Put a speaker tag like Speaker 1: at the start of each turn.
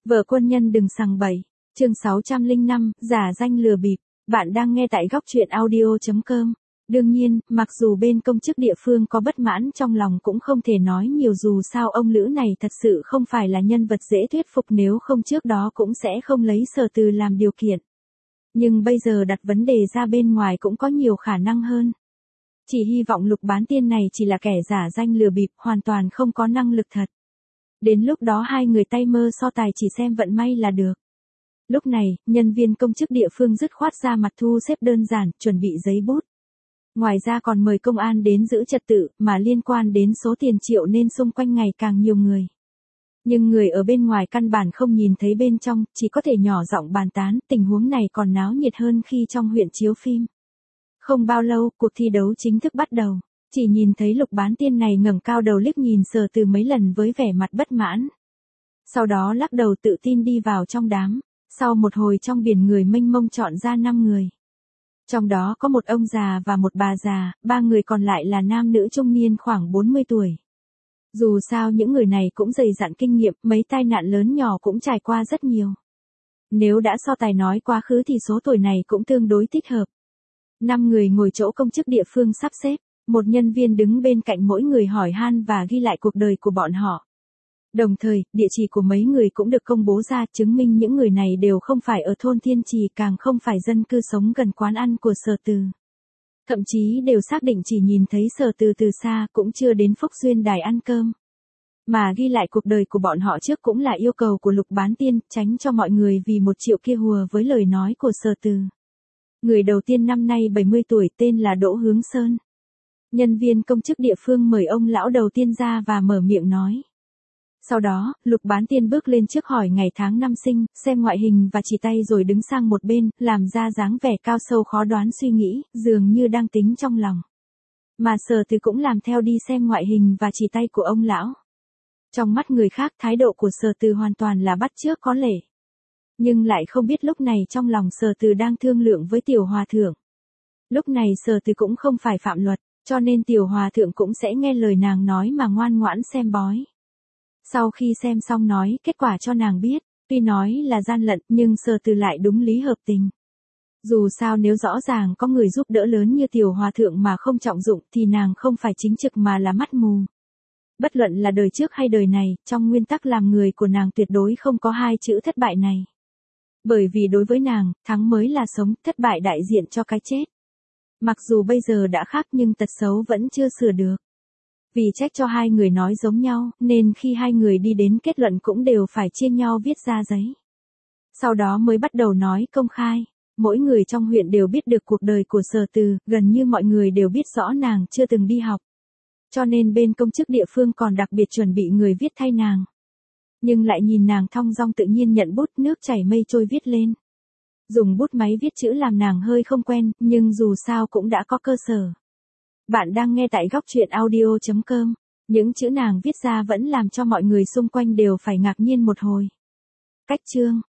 Speaker 1: Vợ quân nhân đừng sằng bậy. Chương 605, giả danh lừa bịp. Bạn đang nghe tại góc truyện audio.com. Đương nhiên, mặc dù bên công chức địa phương có bất mãn trong lòng cũng không thể nói nhiều, dù sao ông Lữ này thật sự không phải là nhân vật dễ thuyết phục, nếu không trước đó cũng sẽ không lấy Sở Từ làm điều kiện. Nhưng bây giờ đặt vấn đề ra bên ngoài cũng có nhiều khả năng hơn. Chỉ hy vọng Lục Bán Tiên này chỉ là kẻ giả danh lừa bịp, hoàn toàn không có năng lực thật. Đến lúc đó hai người tay mơ so tài chỉ xem vận may là được. Lúc này, nhân viên công chức địa phương dứt khoát ra mặt thu xếp đơn giản, chuẩn bị giấy bút. Ngoài ra còn mời công an đến giữ trật tự, mà liên quan đến số tiền triệu nên xung quanh ngày càng nhiều người. Nhưng người ở bên ngoài căn bản không nhìn thấy bên trong, chỉ có thể nhỏ giọng bàn tán, tình huống này còn náo nhiệt hơn khi trong huyện chiếu phim. Không bao lâu, cuộc thi đấu chính thức bắt đầu. Chỉ nhìn thấy Lục Bán Tiên này ngẩng cao đầu liếc nhìn Sở Từ mấy lần với vẻ mặt bất mãn. Sau đó lắc đầu tự tin đi vào trong đám. Sau một hồi trong biển người mênh mông chọn ra 5 người. Trong đó có một ông già và một bà già, 3 người còn lại là nam nữ trung niên khoảng 40 tuổi. Dù sao những người này cũng dày dặn kinh nghiệm, mấy tai nạn lớn nhỏ cũng trải qua rất nhiều. Nếu đã so tài nói quá khứ thì số tuổi này cũng tương đối thích hợp. 5 người ngồi chỗ công chức địa phương sắp xếp, một nhân viên đứng bên cạnh mỗi người hỏi han và ghi lại cuộc đời của bọn họ. Đồng thời, địa chỉ của mấy người cũng được công bố ra, chứng minh những người này đều không phải ở thôn Thiên Trì, càng không phải dân cư sống gần quán ăn của Sở Từ. Thậm chí đều xác định chỉ nhìn thấy Sở Từ từ xa, cũng chưa đến Phúc Duyên Đài ăn cơm. Mà ghi lại cuộc đời của bọn họ trước cũng là yêu cầu của Lục Bán Tiên, tránh cho mọi người vì 1 triệu kia hùa với lời nói của Sở Từ. Người đầu tiên năm nay 70 tuổi, tên là Đỗ Hướng Sơn. Nhân viên công chức địa phương mời ông lão đầu tiên ra và mở miệng nói. Sau đó, Lục Bán Tiên bước lên trước hỏi ngày tháng năm sinh, xem ngoại hình và chỉ tay rồi đứng sang một bên, làm ra dáng vẻ cao sâu khó đoán suy nghĩ, dường như đang tính trong lòng. Mà Sở Từ cũng làm theo đi xem ngoại hình và chỉ tay của ông lão. Trong mắt người khác, thái độ của Sở Từ hoàn toàn là bắt chước có lễ. Nhưng lại không biết lúc này trong lòng Sở Từ đang thương lượng với Tiểu Hòa Thượng. Lúc này Sở Từ cũng không phải phạm luật, cho nên Tiểu Hòa Thượng cũng sẽ nghe lời nàng nói mà ngoan ngoãn xem bói. Sau khi xem xong nói kết quả cho nàng biết, tuy nói là gian lận nhưng Sở Từ lại đúng lý hợp tình. Dù sao nếu rõ ràng có người giúp đỡ lớn như Tiểu Hòa Thượng mà không trọng dụng thì nàng không phải chính trực mà là mắt mù. Bất luận là đời trước hay đời này, trong nguyên tắc làm người của nàng tuyệt đối không có 2 chữ thất bại này. Bởi vì đối với nàng, thắng mới là sống, thất bại đại diện cho cái chết. Mặc dù bây giờ đã khác nhưng tật xấu vẫn chưa sửa được. Vì trách cho 2 người nói giống nhau, nên khi 2 người đi đến kết luận cũng đều phải chia nhau viết ra giấy. Sau đó mới bắt đầu nói công khai. Mỗi người trong huyện đều biết được cuộc đời của Sở Từ, gần như mọi người đều biết rõ nàng chưa từng đi học. Cho nên bên công chức địa phương còn đặc biệt chuẩn bị người viết thay nàng. Nhưng lại nhìn nàng thong dong tự nhiên nhận bút, nước chảy mây trôi viết lên. Dùng bút máy viết chữ làm nàng hơi không quen, nhưng dù sao cũng đã có cơ sở. Bạn đang nghe tại góc truyện audio.com. Những chữ nàng viết ra vẫn làm cho mọi người xung quanh đều phải ngạc nhiên một hồi. Cách chương.